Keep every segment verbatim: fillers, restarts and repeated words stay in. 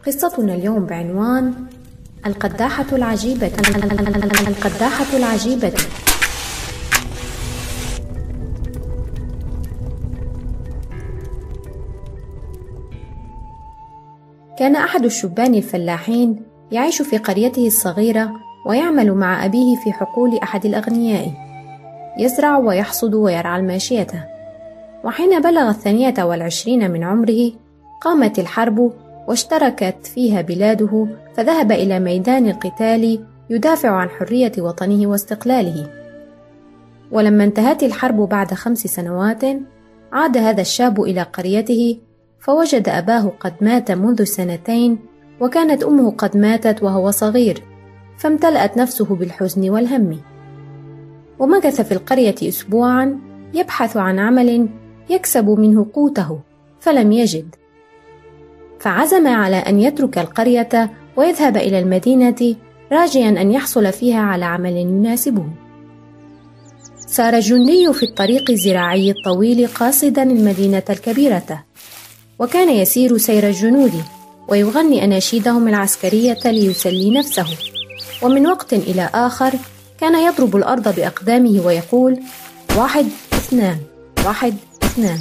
قصتنا اليوم بعنوان القداحة العجيبة. القداحة العجيبة. كان أحد الشبان الفلاحين يعيش في قريته الصغيرة ويعمل مع أبيه في حقول أحد الأغنياء، يزرع ويحصد ويرعى الماشية. وحين بلغ الثانية والعشرين من عمره قامت الحرب واشتركت فيها بلاده، فذهب إلى ميدان القتال يدافع عن حرية وطنه واستقلاله. ولما انتهت الحرب بعد خمس سنوات عاد هذا الشاب إلى قريته، فوجد أباه قد مات منذ سنتين، وكانت أمه قد ماتت وهو صغير، فامتلأت نفسه بالحزن والهم. ومكث في القرية أسبوعا يبحث عن عمل يكسب منه قوته، فلم يجد، فعزم على أن يترك القرية ويذهب إلى المدينة راجيا أن يحصل فيها على عمل يناسبه. سار الجندي في الطريق الزراعي الطويل قاصدا المدينة الكبيرة، وكان يسير سير الجنود ويغني أناشيدهم العسكرية ليسلي نفسه. ومن وقت إلى آخر كان يضرب الأرض بأقدامه ويقول: واحد اثنان واحد اثنان.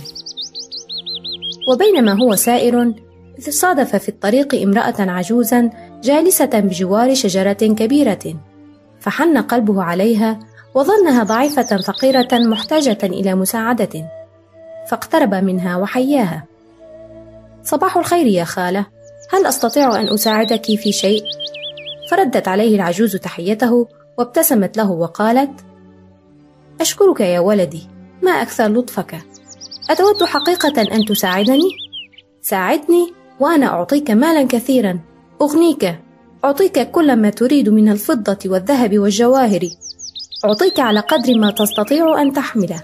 وبينما هو سائر إذ صادف في الطريق امرأة عجوزا جالسة بجوار شجرة كبيرة، فحن قلبه عليها وظنها ضعيفة فقيرة محتاجة إلى مساعدة، فاقترب منها وحياها: صباح الخير يا خالة، هل أستطيع أن أساعدك في شيء؟ فردت عليه العجوز تحيته وابتسمت له وقالت: أشكرك يا ولدي، ما أكثر لطفك، أتود حقيقة أن تساعدني؟ ساعدني وأنا أعطيك مالا كثيرا، أغنيك، أعطيك كل ما تريد من الفضة والذهب والجواهر، أعطيك على قدر ما تستطيع أن تحمله.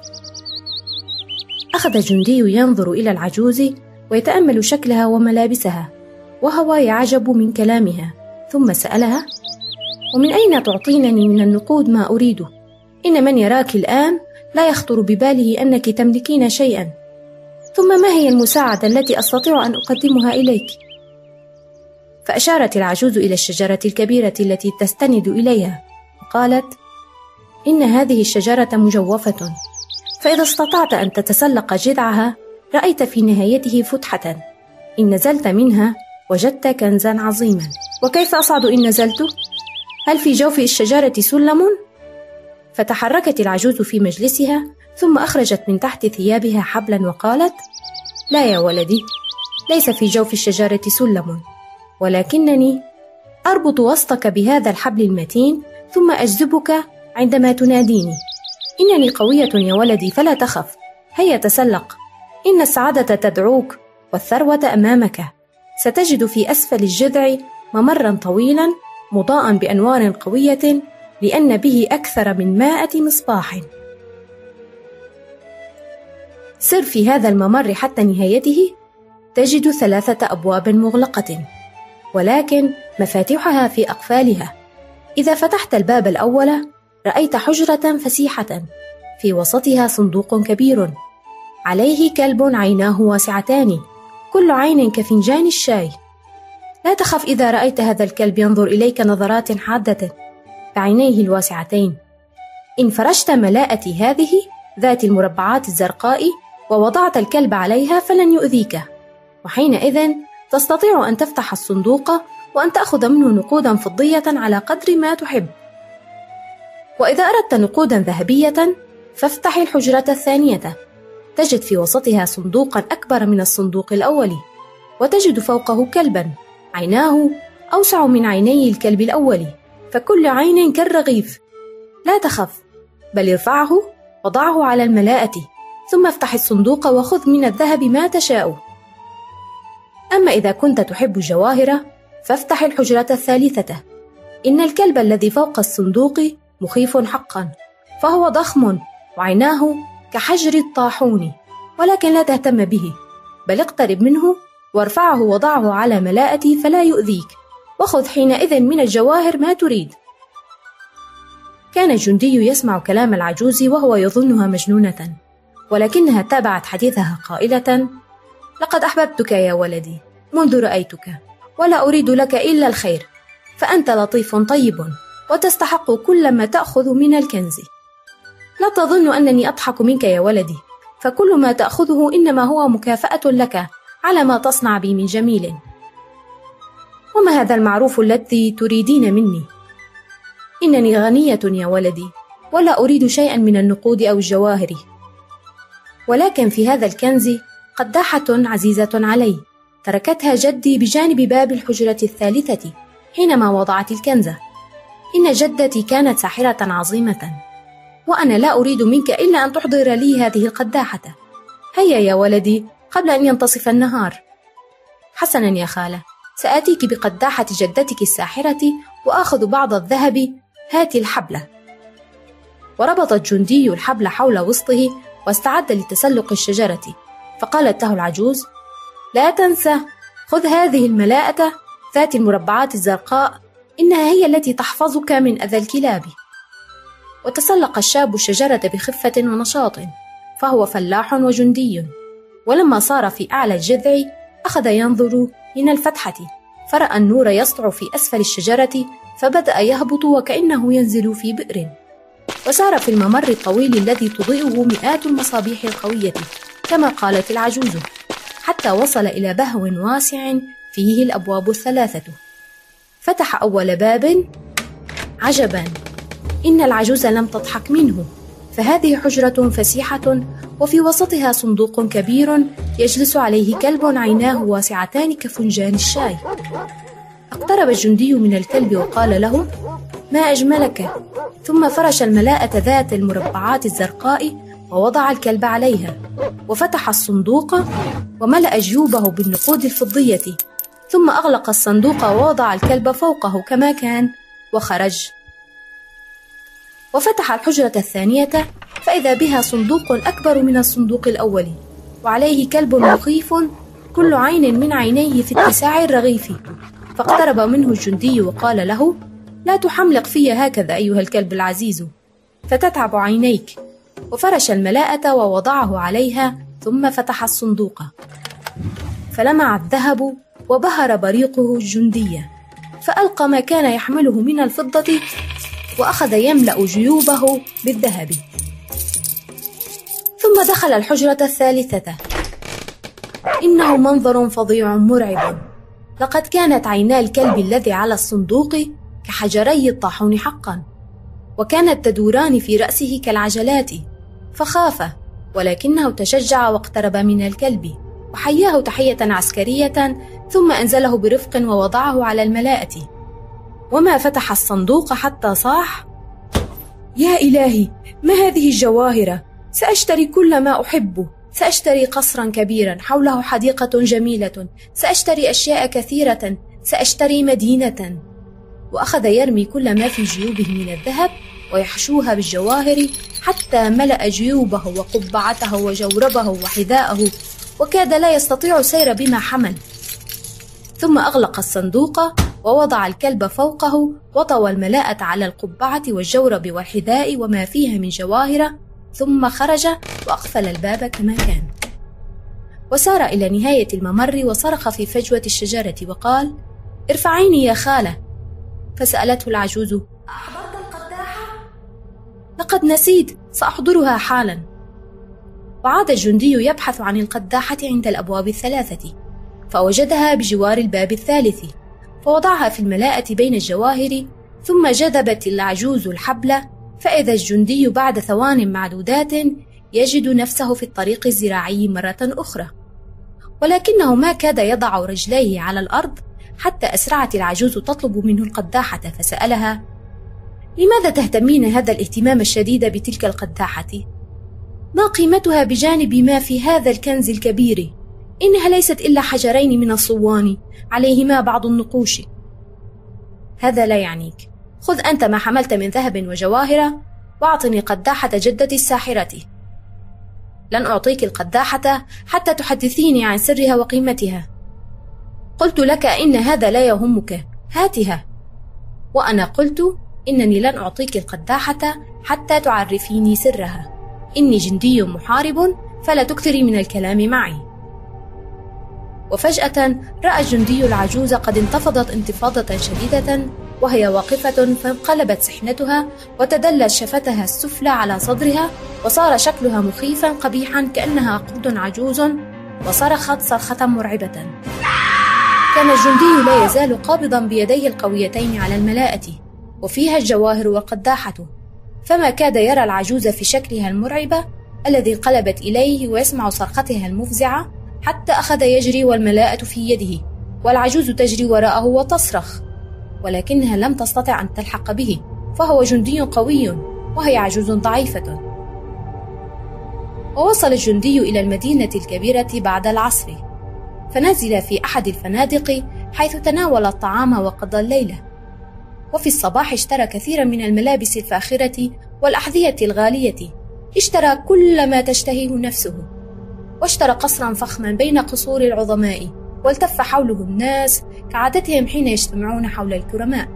أخذ الجندي ينظر إلى العجوز ويتأمل شكلها وملابسها، وهو يعجب من كلامها، ثم سألها: ومن أين تعطينني من النقود ما أريده؟ إن من يراك الآن لا يخطر بباله أنك تملكين شيئا، ثم ما هي المساعدة التي أستطيع أن أقدمها إليك؟ فأشارت العجوز إلى الشجرة الكبيرة التي تستند إليها وقالت: إن هذه الشجرة مجوفة، فإذا استطعت أن تتسلق جذعها رأيت في نهايته فتحة، إن نزلت منها وجدت كنزا عظيما. وكيف أصعد إن نزلت؟ هل في جوف الشجرة سلم؟ فتحركت العجوز في مجلسها، ثم أخرجت من تحت ثيابها حبلا وقالت: لا يا ولدي، ليس في جوف الشجرة سلم، ولكنني أربط وسطك بهذا الحبل المتين ثم أجذبك عندما تناديني. إنني قوية يا ولدي، فلا تخف، هيا تسلق، إن السعادة تدعوك والثروة أمامك. ستجد في أسفل الجذع ممرا طويلا مضاء بأنوار قوية، لأن به أكثر من مائة مصباح. سر في هذا الممر حتى نهايته، تجد ثلاثة أبواب مغلقة، ولكن مفاتيحها في أقفالها. إذا فتحت الباب الأول رأيت حجرة فسيحة في وسطها صندوق كبير عليه كلب عيناه واسعتان، كل عين كفنجان الشاي. لا تخف إذا رأيت هذا الكلب ينظر إليك نظرات حادة بعينيه الواسعتين. إن فرشت ملاءة هذه ذات المربعات الزرقاء ووضعت الكلب عليها فلن يؤذيك، وحينئذ تستطيع أن تفتح الصندوق وأن تأخذ منه نقودا فضية على قدر ما تحب. وإذا أردت نقودا ذهبية فافتح الحجرة الثانية، تجد في وسطها صندوقا أكبر من الصندوق الأول، وتجد فوقه كلبا عيناه أوسع من عيني الكلب الأول، فكل عين كالرغيف. لا تخف، بل ارفعه وضعه على الملاءة، ثم افتح الصندوق وخذ من الذهب ما تشاء. أما إذا كنت تحب الجواهر فافتح الحجرة الثالثة. إن الكلب الذي فوق الصندوق مخيف حقا، فهو ضخم وعيناه كحجر الطاحون، ولكن لا تهتم به، بل اقترب منه وارفعه وضعه على ملاءة فلا يؤذيك، وخذ حينئذ من الجواهر ما تريد. كان الجندي يسمع كلام العجوز وهو يظنها مجنونة، ولكنها تابعت حديثها قائلة: لقد أحببتك يا ولدي منذ رأيتك، ولا أريد لك إلا الخير، فأنت لطيف طيب وتستحق كل ما تأخذ من الكنز. لا تظن أنني أضحك منك يا ولدي، فكل ما تأخذه إنما هو مكافأة لك على ما تصنع بي من جميل. وما هذا المعروف الذي تريدين مني؟ إنني غنية يا ولدي، ولا أريد شيئا من النقود أو الجواهر، ولكن في هذا الكنز قداحة عزيزة علي تركتها جدي بجانب باب الحجرة الثالثة حينما وضعت الكنز. إن جدتي كانت ساحرة عظيمة، وأنا لا أريد منك إلا أن تحضر لي هذه القداحة. هيا يا ولدي قبل أن ينتصف النهار. حسنا يا خالة، سآتيك بقداحة جدتك الساحرة وآخذ بعض الذهب. هات الحبل. وربط الجندي الحبل حول وسطه واستعد لتسلق الشجرة، فقالت له العجوز: لا تنسى، خذ هذه الملاءة ذات المربعات الزرقاء، إنها هي التي تحفظك من أذى الكلاب. وتسلق الشاب الشجرة بخفة ونشاط، فهو فلاح وجندي، ولما صار في أعلى الجذع أخذ ينظر من الفتحة، فرأى النور يسطع في أسفل الشجرة، فبدأ يهبط وكأنه ينزل في بئر، وسار في الممر الطويل الذي تضيئه مئات المصابيح القوية كما قالت العجوز، حتى وصل إلى بهو واسع فيه الأبواب الثلاثة. فتح أول باب. عجبا، إن العجوز لم تضحك منه، فهذه حجرة فسيحة وفي وسطها صندوق كبير يجلس عليه كلب عيناه واسعتان كفنجان الشاي. اقترب الجندي من الكلب وقال له: ما أجملك؟ ثم فرش الملاءة ذات المربعات الزرقاء ووضع الكلب عليها، وفتح الصندوق وملأ جيوبه بالنقود الفضية، ثم أغلق الصندوق ووضع الكلب فوقه كما كان وخرج. وفتح الحجرة الثانية فإذا بها صندوق أكبر من الصندوق الأول، وعليه كلب مخيف كل عين من عينيه في اتساع الرغيف. فاقترب منه الجندي وقال له: لا تحملق في هكذا أيها الكلب العزيز، فتتعب عينيك. وفرش الملاءة ووضعه عليها، ثم فتح الصندوق فلمع الذهب وبهر بريقه الجندي، فألقى ما كان يحمله من الفضة وأخذ يملأ جيوبه بالذهب. ثم دخل الحجرة الثالثة. إنه منظر فظيع مرعب، لقد كانت عينا الكلب الذي على الصندوق كحجري الطاحون حقا، وكانت تدوران في رأسه كالعجلات، فخاف، ولكنه تشجع واقترب من الكلب وحياه تحية عسكرية، ثم أنزله برفق ووضعه على الملاءة. وما فتح الصندوق حتى صاح: يا إلهي، ما هذه الجواهر؟ سأشتري كل ما أحبه، سأشتري قصرا كبيرا حوله حديقة جميلة، سأشتري أشياء كثيرة، سأشتري مدينة. وأخذ يرمي كل ما في جيوبه من الذهب ويحشوها بالجواهر حتى ملأ جيوبه وقبعته وجوربه وحذاءه، وكاد لا يستطيع السير بما حمل. ثم أغلق الصندوق ووضع الكلب فوقه، وطوى الملاءة على القبعة والجورب والحذاء وما فيها من جواهر، ثم خرج وأقفل الباب كما كان، وسار إلى نهاية الممر وصرخ في فجوة الشجرة وقال: ارفعيني يا خالة. فسألته العجوز: أحضرت القداحة؟ لقد نسيت، سأحضرها حالا. وعاد الجندي يبحث عن القداحة عند الأبواب الثلاثة، فوجدها بجوار الباب الثالث، فوضعها في الملاءة بين الجواهر، ثم جذبت العجوز الحبل، فإذا الجندي بعد ثوان معدودات يجد نفسه في الطريق الزراعي مرة أخرى، ولكنه ما كاد يضع رجليه على الأرض حتى أسرعت العجوز تطلب منه القداحة، فسألها: لماذا تهتمين هذا الاهتمام الشديد بتلك القداحة؟ ما قيمتها بجانب ما في هذا الكنز الكبير؟ إنها ليست إلا حجرين من الصوان عليهما بعض النقوش. هذا لا يعنيك، خذ أنت ما حملت من ذهب وجواهر، واعطني قداحة جدتي الساحرة. لن أعطيك القداحة حتى تحدثيني عن سرها وقيمتها. قلت لك إن هذا لا يهمك، هاتها. وأنا قلت إنني لن أعطيك القداحة حتى تعرفيني سرها. إني جندي محارب، فلا تكثري من الكلام معي. وفجأة رأى الجندي العجوز قد انتفضت انتفاضة شديدة وهي واقفة، فانقلبت سحنتها وتدلت شفتها السفلى على صدرها، وصار شكلها مخيفا قبيحا كأنها قرد عجوز، وصرخت صرخة مرعبة. كان الجندي لا يزال قابضا بيديه القويتين على الملاءة وفيها الجواهر والقداحة، فما كاد يرى العجوز في شكلها المرعبة الذي انقلبت إليه ويسمع صرختها المفزعة، حتى أخذ يجري والملاءة في يده والعجوز تجري وراءه وتصرخ، ولكنها لم تستطع أن تلحق به، فهو جندي قوي وهي عجوز ضعيفة. ووصل الجندي إلى المدينة الكبيرة بعد العصر، فنزل في أحد الفنادق حيث تناول الطعام وقضى الليلة. وفي الصباح اشترى كثيرا من الملابس الفاخرة والأحذية الغالية، اشترى كل ما تشتهيه نفسه، واشترى قصرا فخما بين قصور العظماء، والتف حوله الناس كعادتهم حين يجتمعون حول الكرماء.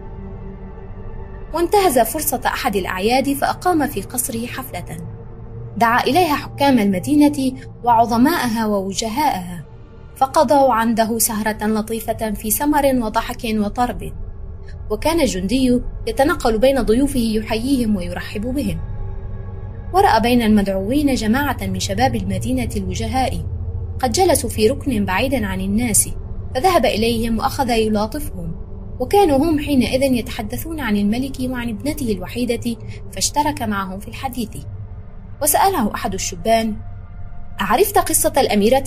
وانتهز فرصة أحد الأعياد فأقام في قصره حفلة دعا إليها حكام المدينة وعظماءها ووجهاءها، فقضوا عنده سهرة لطيفة في سمر وضحك وطرب. وكان الجندي يتنقل بين ضيوفه يحييهم ويرحب بهم. ورأى بين المدعوين جماعة من شباب المدينة الوجهاء قد جلسوا في ركن بعيد عن الناس، فذهب إليهم وأخذ يلاطفهم، وكانوا هم حينئذ يتحدثون عن الملك وعن ابنته الوحيدة، فاشترك معهم في الحديث. وسأله أحد الشبان: أعرفت قصة الأميرة؟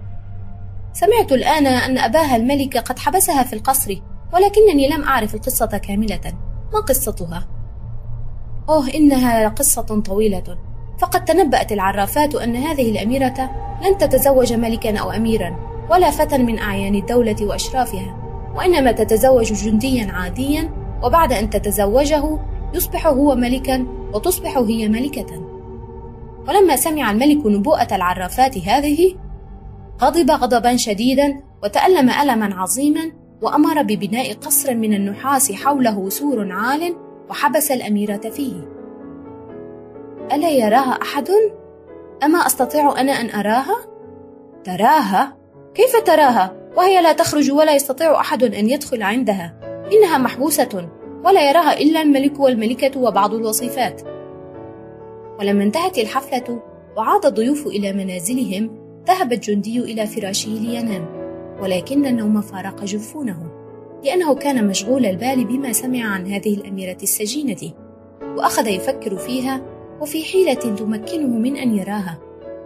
سمعت الآن أن أباها الملك قد حبسها في القصر، ولكنني لم أعرف القصة كاملة، ما قصتها؟ أوه، إنها قصة طويلة، فقد تنبأت العرافات أن هذه الأميرة لن تتزوج ملكا أو أميرا ولا فتى من أعيان الدولة وأشرافها، وإنما تتزوج جنديا عاديا، وبعد أن تتزوجه يصبح هو ملكا وتصبح هي ملكة. ولما سمع الملك نبوءة العرافات هذه غضب غضبا شديدا وتألم ألما عظيما، وأمر ببناء قصر من النحاس حوله سور عال وحبس الأميرة فيه. ألا يراها أحد؟ أما أستطيع أنا أن أراها؟ تراها؟ كيف تراها وهي لا تخرج ولا يستطيع أحد أن يدخل عندها؟ إنها محبوسة ولا يراها إلا الملك والملكة وبعض الوصيفات. ولما انتهت الحفلة وعاد الضيوف إلى منازلهم، ذهب الجندي إلى فراشه لينام، ولكن النوم فارق جفونه، لأنه كان مشغول البال بما سمع عن هذه الأميرة السجينة، وأخذ يفكر فيها وفي حيلة تمكنه من أن يراها.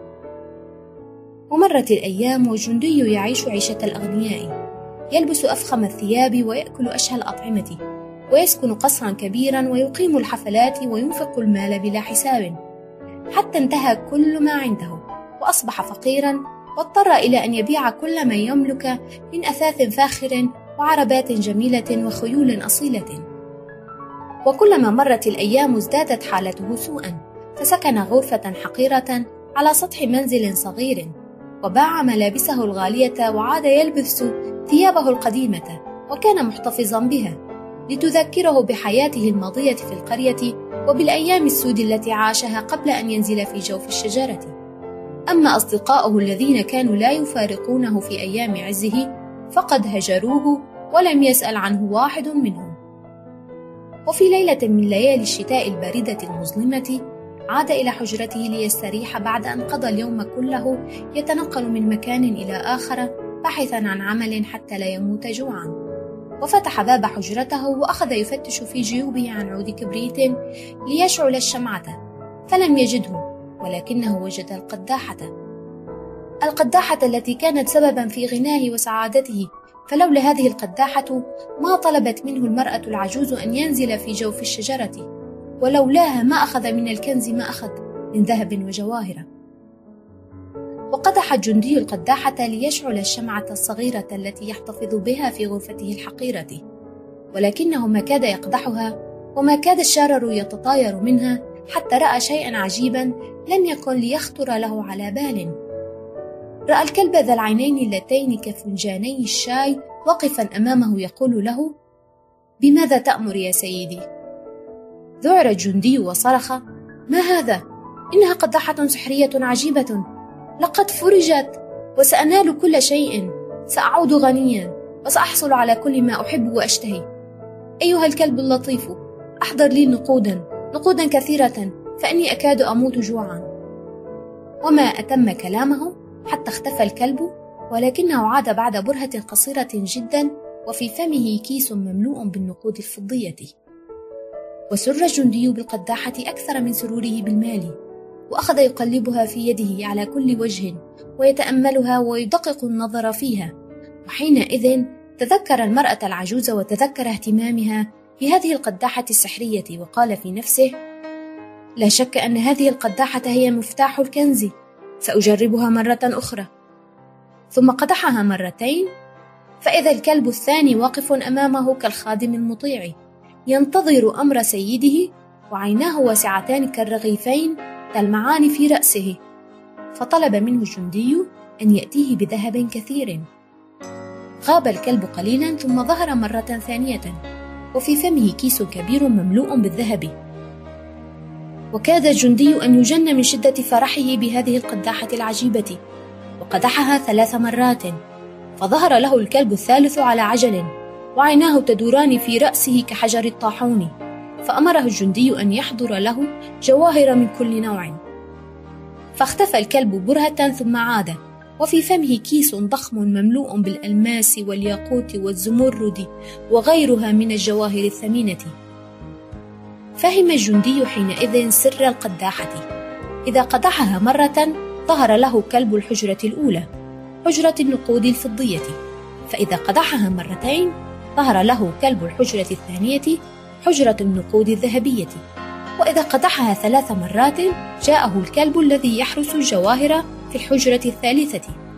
ومرت الأيام والجندي يعيش عيشة الأغنياء، يلبس أفخم الثياب ويأكل أشهى الأطعمة، ويسكن قصرا كبيرا ويقيم الحفلات وينفق المال بلا حساب، حتى انتهى كل ما عنده وأصبح فقيرا، واضطر إلى أن يبيع كل ما يملك من أثاث فاخر وعربات جميلة وخيول أصيلة. وكلما مرت الأيام ازدادت حالته سوءا، فسكن غرفة حقيرة على سطح منزل صغير، وباع ملابسه الغالية وعاد يلبس ثيابه القديمة، وكان محتفظا بها لتذكره بحياته الماضية في القرية وبالأيام السود التي عاشها قبل أن ينزل في جوف الشجرة. أما أصدقاؤه الذين كانوا لا يفارقونه في أيام عزه فقد هجروه ولم يسأل عنه واحد منهم. وفي ليلة من ليالي الشتاء الباردة المظلمة عاد إلى حجرته ليستريح بعد أن قضى اليوم كله يتنقل من مكان إلى آخر باحثا عن عمل حتى لا يموت جوعا. وفتح باب حجرته وأخذ يفتش في جيوبه عن عود كبريت ليشعل الشمعة، فلم يجده، ولكنه وجد القداحة القداحة التي كانت سببا في غناه وسعادته، فلولا هذه القداحة ما طلبت منه المرأة العجوز أن ينزل في جوف الشجرة، ولولاها ما أخذ من الكنز ما أخذ من ذهب وجواهر. وقدح الجندي القداحة ليشعل الشمعة الصغيرة التي يحتفظ بها في غرفته الحقيرة، ولكنه ما كاد يقدحها وما كاد الشرر يتطاير منها، حتى رأى شيئا عجيبا لم يكن ليخطر له على بال. رأى الكلب ذا العينين اللتين كفنجاني الشاي وقفا أمامه يقول له: بماذا تأمر يا سيدي؟ ذعر الجندي وصرخ: ما هذا؟ إنها قداحة سحرية عجيبة، لقد فرجت وسأنال كل شيء، سأعود غنيا وسأحصل على كل ما أحب وأشتهي. أيها الكلب اللطيف، أحضر لي نقودا نقودا كثيرة، فإني أكاد أموت جوعا. وما أتم كلامه حتى اختفى الكلب، ولكنه عاد بعد برهة قصيرة جدا وفي فمه كيس مملوء بالنقود الفضية. وسر الجندي بالقداحة أكثر من سروره بالمال، وأخذ يقلبها في يده على كل وجه ويتأملها ويدقق النظر فيها. وحينئذ تذكر المرأة العجوز وتذكر اهتمامها بهذه القداحة السحرية، وقال في نفسه: لا شك أن هذه القداحة هي مفتاح الكنز، سأجربها مرة أخرى. ثم قدحها مرتين، فإذا الكلب الثاني واقف أمامه كالخادم المطيع ينتظر أمر سيده، وعيناه واسعتان كالرغيفين تلمعان في رأسه. فطلب منه الجندي أن يأتيه بذهب كثير. غاب الكلب قليلا ثم ظهر مرة ثانية، وفي فمه كيس كبير مملوء بالذهب. وكاد الجندي أن يجن من شدة فرحه بهذه القداحة العجيبة، وقدحها ثلاث مرات، فظهر له الكلب الثالث على عجل، وعيناه تدوران في رأسه كحجر الطاحون. فأمره الجندي أن يحضر له جواهر من كل نوع. فاختفى الكلب برهة ثم عاد، وفي فمه كيس ضخم مملوء بالألماس والياقوت والزمرد وغيرها من الجواهر الثمينة. فهم الجندي حينئذ سر القداحة. إذا قدحها مرة ظهر له كلب الحجرة الأولى، حجرة النقود الفضية، فإذا قدحها مرتين ظهر له كلب الحجرة الثانية، حجرة النقود الذهبية، وإذا قدحها ثلاث مرات جاءه الكلب الذي يحرس الجواهر في الحجرة الثالثة.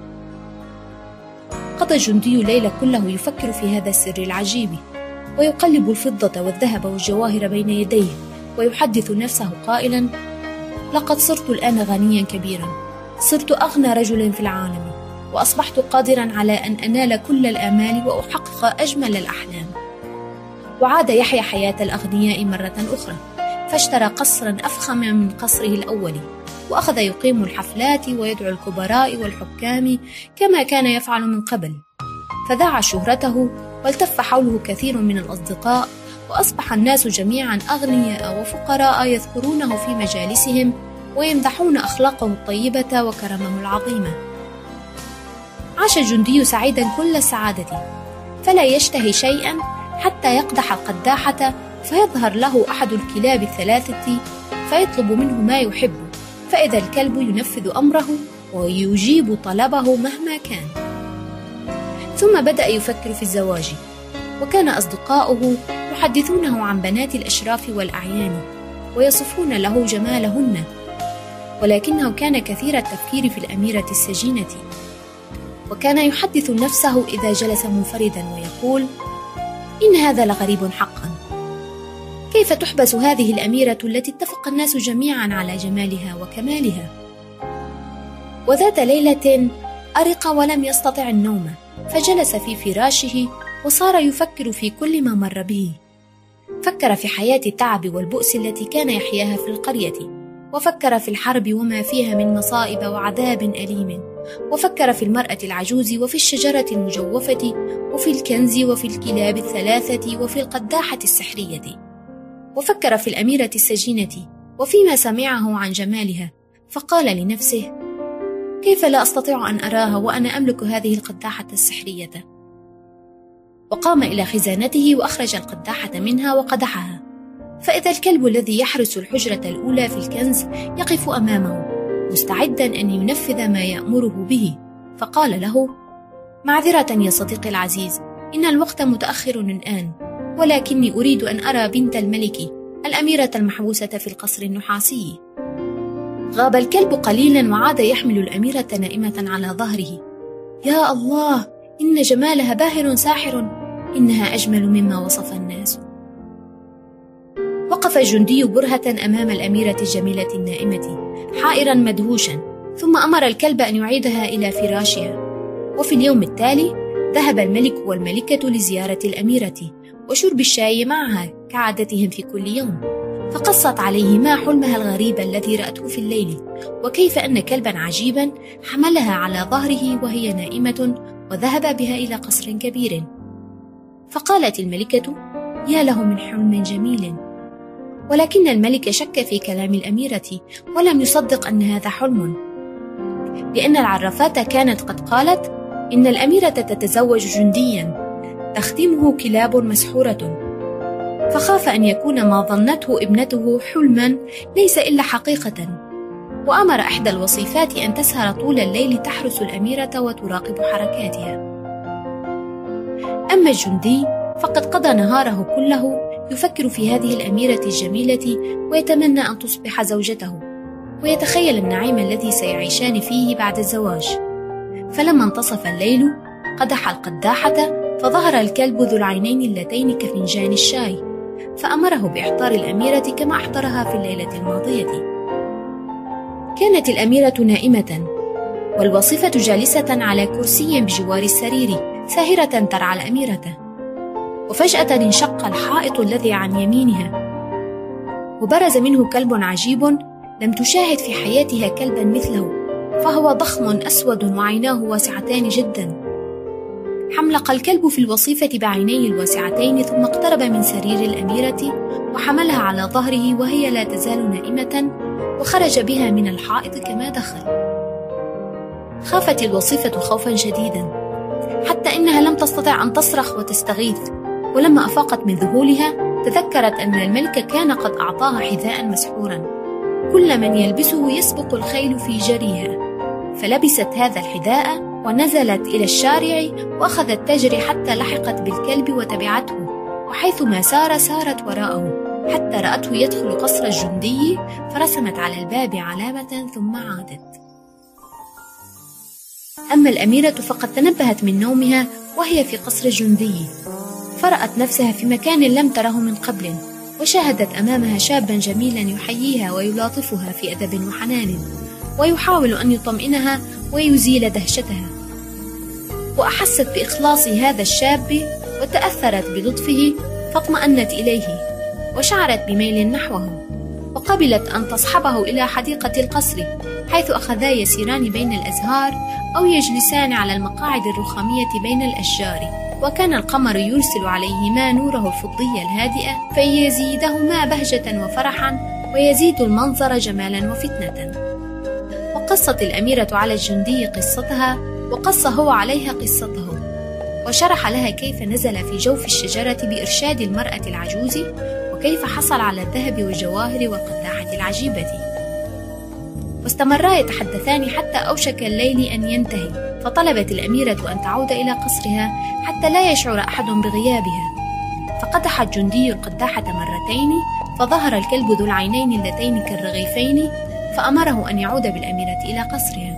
قضى الجندي الليل كله يفكر في هذا السر العجيب، ويقلب الفضة والذهب والجواهر بين يديه، ويحدث نفسه قائلا: لقد صرت الآن غنيا كبيرا، صرت أغنى رجل في العالم، وأصبحت قادرا على أن أنال كل الآمال وأحقق أجمل الأحلام. وعاد يحيا حياة الأغنياء مرة أخرى، فاشترى قصرا أفخم من قصره الأول، وأخذ يقيم الحفلات ويدعو الكبراء والحكام كما كان يفعل من قبل. فذاع شهرته والتف حوله كثير من الأصدقاء، وأصبح الناس جميعا أغنياء وفقراء يذكرونه في مجالسهم ويمدحون أخلاقه الطيبة وكرمه العظيم. عاش الجندي سعيدا كل السعادة، فلا يشتهي شيئا حتى يقدح القداحة، فيظهر له أحد الكلاب الثلاثة فيطلب منه ما يحب، فإذا الكلب ينفذ أمره ويجيب طلبه مهما كان. ثم بدأ يفكر في الزواج، وكان أصدقاؤه يحدثونه عن بنات الأشراف والأعيان ويصفون له جمالهن، ولكنه كان كثير التفكير في الأميرة السجينة، وكان يحدث نفسه إذا جلس منفردا ويقول: إن هذا لغريب حقا، كيف تحبس هذه الأميرة التي اتفق الناس جميعا على جمالها وكمالها؟ وذات ليلة أرق ولم يستطع النوم، فجلس في فراشه وصار يفكر في كل ما مر به. فكر في حياة التعب والبؤس التي كان يحياها في القرية، وفكر في الحرب وما فيها من مصائب وعذاب أليم، وفكر في المرأة العجوز وفي الشجرة المجوفة وفي الكنز وفي الكلاب الثلاثة وفي القداحة السحرية، وفكر في الأميرة السجينة وفيما سمعه عن جمالها، فقال لنفسه: كيف لا أستطيع أن أراها وأنا أملك هذه القداحة السحرية؟ وقام إلى خزانته وأخرج القداحة منها وقدحها، فإذا الكلب الذي يحرس الحجرة الأولى في الكنز يقف أمامه مستعدا أن ينفذ ما يأمره به، فقال له: معذرة يا صديقي العزيز، إن الوقت متأخر الآن، ولكني أريد أن أرى بنت الملك الأميرة المحبوسة في القصر النحاسي. غاب الكلب قليلا وعاد يحمل الأميرة نائمة على ظهره. يا الله، إن جمالها باهر ساحر، إنها أجمل مما وصف الناس. وقف الجندي برهة أمام الأميرة الجميلة النائمة حائرا مدهوشا، ثم أمر الكلب أن يعيدها إلى فراشها. وفي اليوم التالي ذهب الملك والملكة لزيارة الأميرة وشرب الشاي معها كعادتهم في كل يوم، فقصت عليه ما حلمها الغريب الذي رأته في الليل، وكيف أن كلبا عجيبا حملها على ظهره وهي نائمة وذهب بها إلى قصر كبير. فقالت الملكة: يا له من حلم جميل. ولكن الملك شك في كلام الأميرة ولم يصدق أن هذا حلم، لأن العرافات كانت قد قالت إن الأميرة تتزوج جنديا تخدمه كلاب مسحورة، فخاف أن يكون ما ظنته ابنته حلما ليس إلا حقيقة، وأمر إحدى الوصيفات أن تسهر طول الليل تحرس الأميرة وتراقب حركاتها. أما الجندي فقد قضى نهاره كله يفكر في هذه الأميرة الجميلة ويتمنى أن تصبح زوجته، ويتخيل النعيم الذي سيعيشان فيه بعد الزواج. فلما انتصف الليل قدح القداحة، فظهر الكلب ذو العينين اللتين كفنجان الشاي، فأمره بإحضار الأميرة كما أحضرها في الليلة الماضية. كانت الأميرة نائمة، والوصيفة جالسة على كرسي بجوار السرير ساهرة ترعى الأميرة. وفجأة انشق الحائط الذي عن يمينها، وبرز منه كلب عجيب لم تشاهد في حياتها كلبا مثله، فهو ضخم أسود وعيناه واسعتان جدا. حملق الكلب في الوصيفة بعينيه الواسعتين، ثم اقترب من سرير الأميرة وحملها على ظهره وهي لا تزال نائمة، وخرج بها من الحائط كما دخل. خافت الوصيفة خوفا شديدا حتى إنها لم تستطع أن تصرخ وتستغيث، ولما أفاقت من ذهولها تذكرت أن الملك كان قد أعطاها حذاء مسحورا كل من يلبسه يسبق الخيل في جريها، فلبست هذا الحذاء ونزلت إلى الشارع وأخذت تجري حتى لحقت بالكلب وتبعته، وحيثما سار سارت وراءه حتى رأته يدخل قصر الجندي، فرسمت على الباب علامة ثم عادت. أما الأميرة فقد تنبهت من نومها وهي في قصر الجندي، فرأت نفسها في مكان لم تره من قبل، وشاهدت أمامها شابا جميلا يحييها ويلاطفها في أدب وحنان، ويحاول أن يطمئنها ويزيل دهشتها. وأحست بإخلاص هذا الشاب وتأثرت بلطفه، فاطمأنت إليه وشعرت بميل نحوه، وقبلت أن تصحبه إلى حديقة القصر، حيث أخذا يسيران بين الأزهار أو يجلسان على المقاعد الرخامية بين الأشجار، وكان القمر يرسل عليهما نوره الفضي الهادئ فيزيدهما بهجة وفرحا، ويزيد المنظر جمالا وفتنة. وقصت الأميرة على الجندي قصتها، وقص هو عليها قصته، وشرح لها كيف نزل في جوف الشجرة بإرشاد المرأة العجوز، وكيف حصل على الذهب والجواهر والقداحة العجيبة. واستمرا يتحدثان حتى أوشك الليل أن ينتهي، فطلبت الأميرة أن تعود إلى قصرها حتى لا يشعر أحد بغيابها. فقدح الجندي القداحة مرتين، فظهر الكلب ذو العينين اللتين كالرغيفين، فأمره أن يعود بالأميرة إلى قصرها.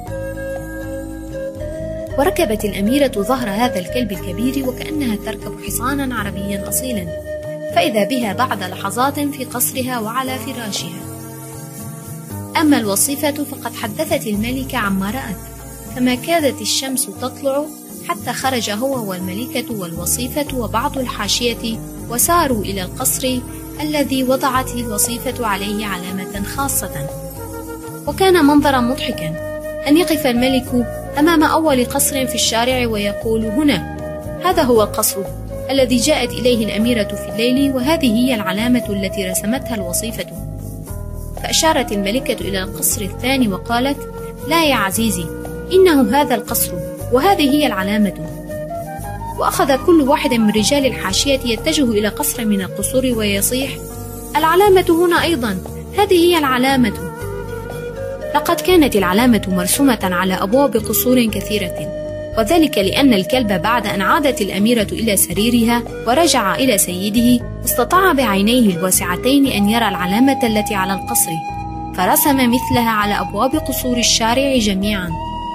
وركبت الأميرة ظهر هذا الكلب الكبير وكأنها تركب حصانا عربيا أصيلا، فإذا بها بعد لحظات في قصرها وعلى فراشها. أما الوصيفة فقد حدثت الملك عما رأت، فما كادت الشمس تطلع حتى خرج هو والملكة والوصيفة وبعض الحاشية، وساروا إلى القصر الذي وضعت الوصيفة عليه علامة خاصة. وكان منظرا مضحكا أن يقف الملك أمام أول قصر في الشارع ويقول: هنا، هذا هو القصر الذي جاءت إليه الأميرة في الليل، وهذه هي العلامة التي رسمتها الوصيفة. فأشارت الملكة إلى القصر الثاني وقالت: لا يا عزيزي، إنه هذا القصر وهذه هي العلامة. وأخذ كل واحد من رجال الحاشية يتجه إلى قصر من القصور ويصيح: العلامة هنا أيضا، هذه هي العلامة. لقد كانت العلامة مرسومة على أبواب قصور كثيرة، وذلك لأن الكلب بعد أن عادت الأميرة إلى سريرها ورجع إلى سيده استطاع بعينيه الواسعتين أن يرى العلامة التي على القصر، فرسم مثلها على أبواب قصور الشارع جميعا.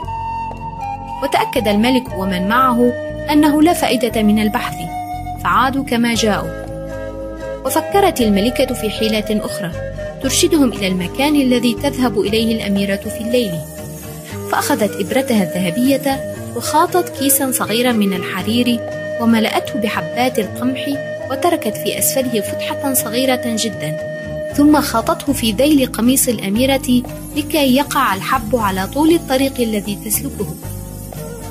وتأكد الملك ومن معه أنه لا فائدة من البحث، فعادوا كما جاءوا. وفكرت الملكة في حيلة أخرى ترشدهم إلى المكان الذي تذهب إليه الأميرة في الليل، فأخذت إبرتها الذهبية وخاطت كيسا صغيرا من الحرير وملأته بحبات القمح، وتركت في أسفله فتحة صغيرة جدا، ثم خاطته في ذيل قميص الأميرة لكي يقع الحب على طول الطريق الذي تسلكه.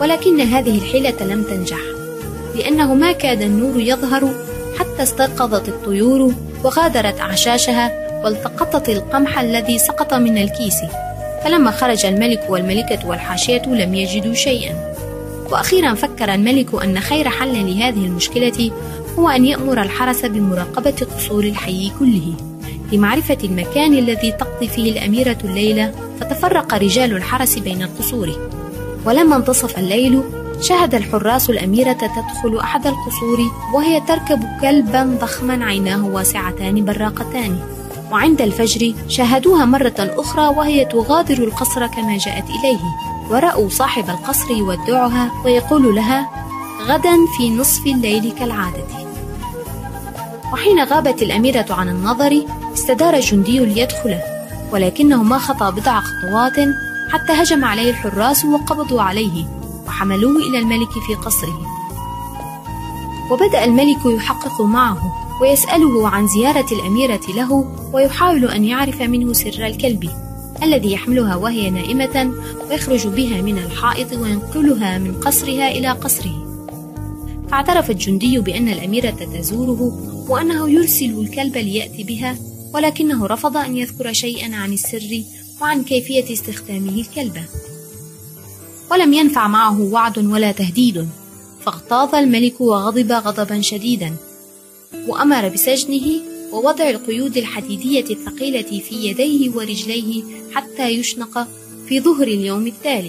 ولكن هذه الحيلة لم تنجح، لأنه ما كاد النور يظهر حتى استيقظت الطيور وغادرت أعشاشها والتقطت القمح الذي سقط من الكيس. فلما خرج الملك والملكة والحاشية لم يجدوا شيئا. وأخيرا فكر الملك أن خير حل لهذه المشكلة هو أن يأمر الحرس بمراقبة قصور الحي كله لمعرفة المكان الذي تقضي فيه الأميرة الليلة. فتفرق رجال الحرس بين القصور، ولما انتصف الليل شاهد الحراس الأميرة تدخل أحد القصور وهي تركب كلبا ضخما عيناه واسعتان براقتان. وعند الفجر شاهدوها مرة أخرى وهي تغادر القصر كما جاءت إليه، ورأوا صاحب القصر يودعها ويقول لها: غدا في نصف الليل كالعادة. وحين غابت الأميرة عن النظر استدار الجندي ليدخله، ولكنه ما خطى بضع خطوات حتى هجم عليه الحراس وقبضوا عليه وحملوه إلى الملك في قصره. وبدأ الملك يحقق معه ويسأله عن زيارة الأميرة له، ويحاول أن يعرف منه سر الكلب الذي يحملها وهي نائمة ويخرج بها من الحائط وينقلها من قصرها إلى قصره. فاعترف الجندي بأن الأميرة تزوره وأنه يرسل الكلب ليأتي بها، ولكنه رفض أن يذكر شيئا عن السر وعن كيفية استخدامه الكلب. ولم ينفع معه وعد ولا تهديد، فاغتاظ الملك وغضب غضبا شديدا، وأمر بسجنه ووضع القيود الحديدية الثقيلة في يديه ورجليه حتى يشنق في ظهر اليوم التالي.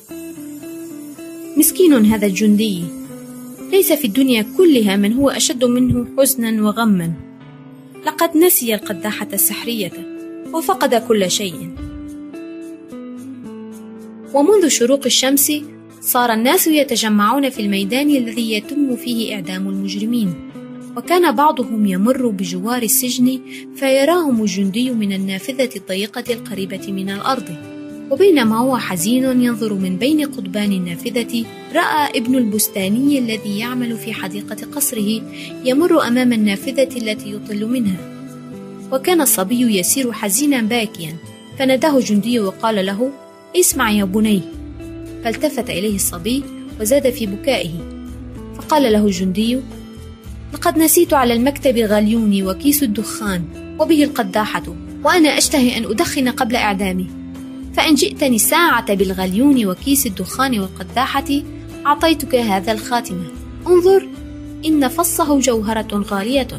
مسكين هذا الجندي، ليس في الدنيا كلها من هو أشد منه حزنا وغما. لقد نسي القداحة السحرية وفقد كل شيء. ومنذ شروق الشمس صار الناس يتجمعون في الميدان الذي يتم فيه إعدام المجرمين، وكان بعضهم يمر بجوار السجن فيراهم الجندي من النافذة الضيقة القريبة من الأرض. وبينما هو حزين ينظر من بين قضبان النافذة، رأى ابن البستاني الذي يعمل في حديقة قصره يمر أمام النافذة التي يطل منها، وكان الصبي يسير حزينا باكيا، فناداه الجندي وقال له: اسمع يا بني. فالتفت إليه الصبي وزاد في بكائه، فقال له الجندي: لقد نسيت على المكتب غليوني وكيس الدخان وبه القداحة، وأنا أشتهي أن أدخن قبل إعدامي، فإن جئتني الساعة بالغليون وكيس الدخان والقداحة أعطيتك هذا الخاتمة، انظر إن فصه جوهرة غالية.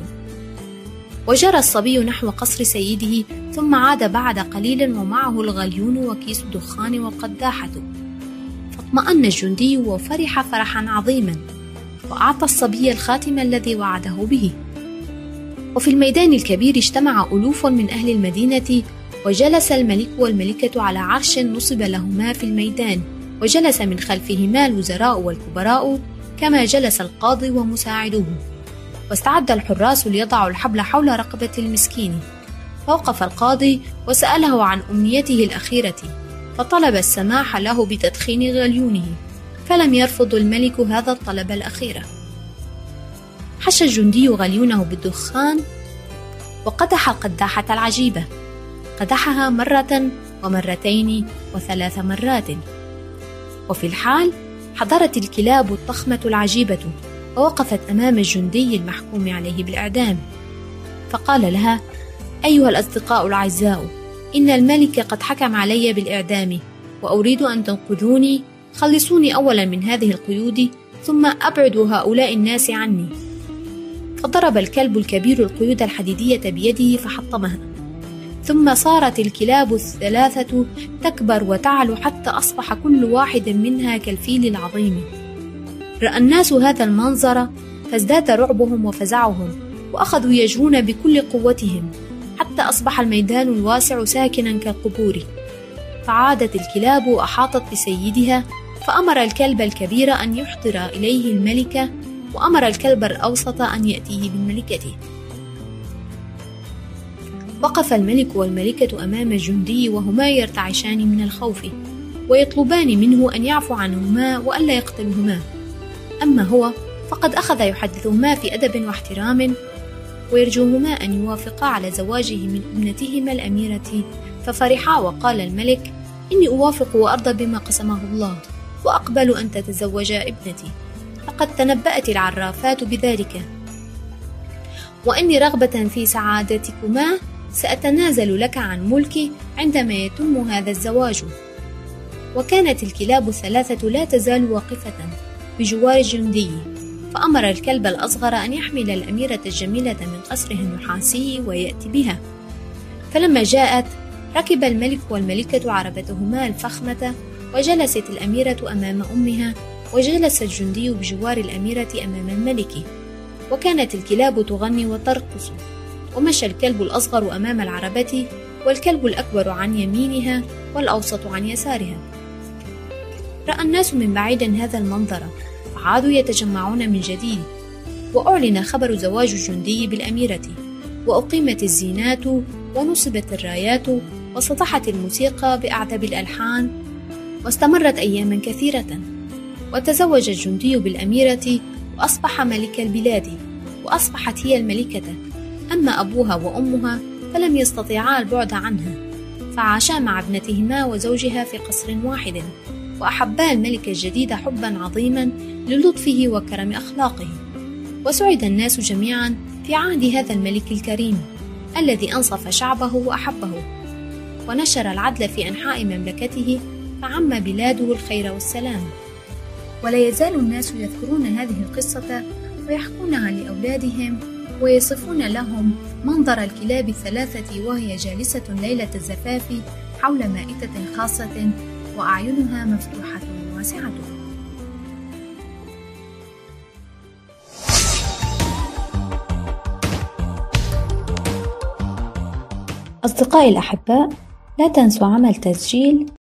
وجرى الصبي نحو قصر سيده، ثم عاد بعد قليل ومعه الغليون وكيس الدخان والقداحة. فاطمأن الجندي وفرح فرحا عظيما، وأعطى الصبي الخاتم الذي وعده به. وفي الميدان الكبير اجتمع ألوف من أهل المدينة، وجلس الملك والملكة على عرش نصب لهما في الميدان، وجلس من خلفهما الوزراء والكبراء كما جلس القاضي ومساعدوه. واستعد الحراس ليضعوا الحبل حول رقبة المسكين، فوقف القاضي وسأله عن أمنيته الأخيرة، فطلب السماح له بتدخين غليونه، فلم يرفض الملك هذا الطلب الأخير. حشى الجندي غليونه بالدخان وقدح القداحة العجيبة، قدحها مرة ومرتين وثلاث مرات. وفي الحال حضرت الكلاب الضخمة العجيبة ووقفت أمام الجندي المحكوم عليه بالإعدام، فقال لها: أيها الأصدقاء الأعزاء، إن الملك قد حكم علي بالإعدام، وأريد أن تنقذوني. خلصوني أولا من هذه القيود، ثم أبعدوا هؤلاء الناس عني. فضرب الكلب الكبير القيود الحديدية بيده فحطمها، ثم صارت الكلاب الثلاثة تكبر وتعلو حتى أصبح كل واحد منها كالفيل العظيم. رأى الناس هذا المنظر فازداد رعبهم وفزعهم، وأخذوا يجرون بكل قوتهم حتى أصبح الميدان الواسع ساكنا كالقبور. فعادت الكلاب وأحاطت بسيدها، فأمر الكلب الكبير أن يحضر إليه الملكة، وأمر الكلب الأوسط أن يأتيه بالملكة. وقف الملك والملكة أمام الجندي وهما يرتعشان من الخوف، ويطلبان منه أن يعفو عنهما وألا يقتلهما. أما هو فقد أخذ يحدثهما في أدب واحترام، ويرجوهما أن يوافقا على زواجه من ابنتهما الأميرة. ففرحا، وقال الملك: إني أوافق وأرضى بما قسمه الله، وأقبل أن تتزوج ابنتي، لقد تنبأت العرافات بذلك، وإني رغبة في سعادتكما سأتنازل لك عن ملكي عندما يتم هذا الزواج. وكانت الكلاب الثلاثة لا تزال واقفة بجوار الجندي، فأمر الكلب الأصغر أن يحمل الأميرة الجميلة من قصرها النحاسي ويأتي بها. فلما جاءت ركب الملك والملكة عربتهما الفخمة، وجلست الأميرة أمام أمها، وجلس الجندي بجوار الأميرة أمام الملك، وكانت الكلاب تغني وترقص، ومشى الكلب الأصغر أمام العربة، والكلب الأكبر عن يمينها والأوسط عن يسارها. رأى الناس من بعيد هذا المنظر، فعادوا يتجمعون من جديد، وأعلن خبر زواج الجندي بالأميرة، وأقيمت الزينات، ونصبت الرايات، وسطحت الموسيقى بأعذب الألحان، واستمرت أياما كثيرة. وتزوج الجندي بالأميرة، وأصبح ملك البلاد، وأصبحت هي الملكة. أما أبوها وأمها فلم يستطيعا البعد عنها، فعاشا مع ابنتهما وزوجها في قصر واحد، وأحبا الملك الجديد حبا عظيما للطفه وكرم أخلاقه. وسعد الناس جميعا في عهد هذا الملك الكريم الذي أنصف شعبه وأحبه، ونشر العدل في أنحاء مملكته، فعم بلاده الخير والسلام. ولا يزال الناس يذكرون هذه القصة ويحكونها لأولادهم، ويصفون لهم منظر الكلاب الثلاثة وهي جالسة ليلة الزفاف حول مائدة خاصة، وأعينها مفتوحة واسعة. أصدقائي الأحباء، لا تنسوا عمل تسجيل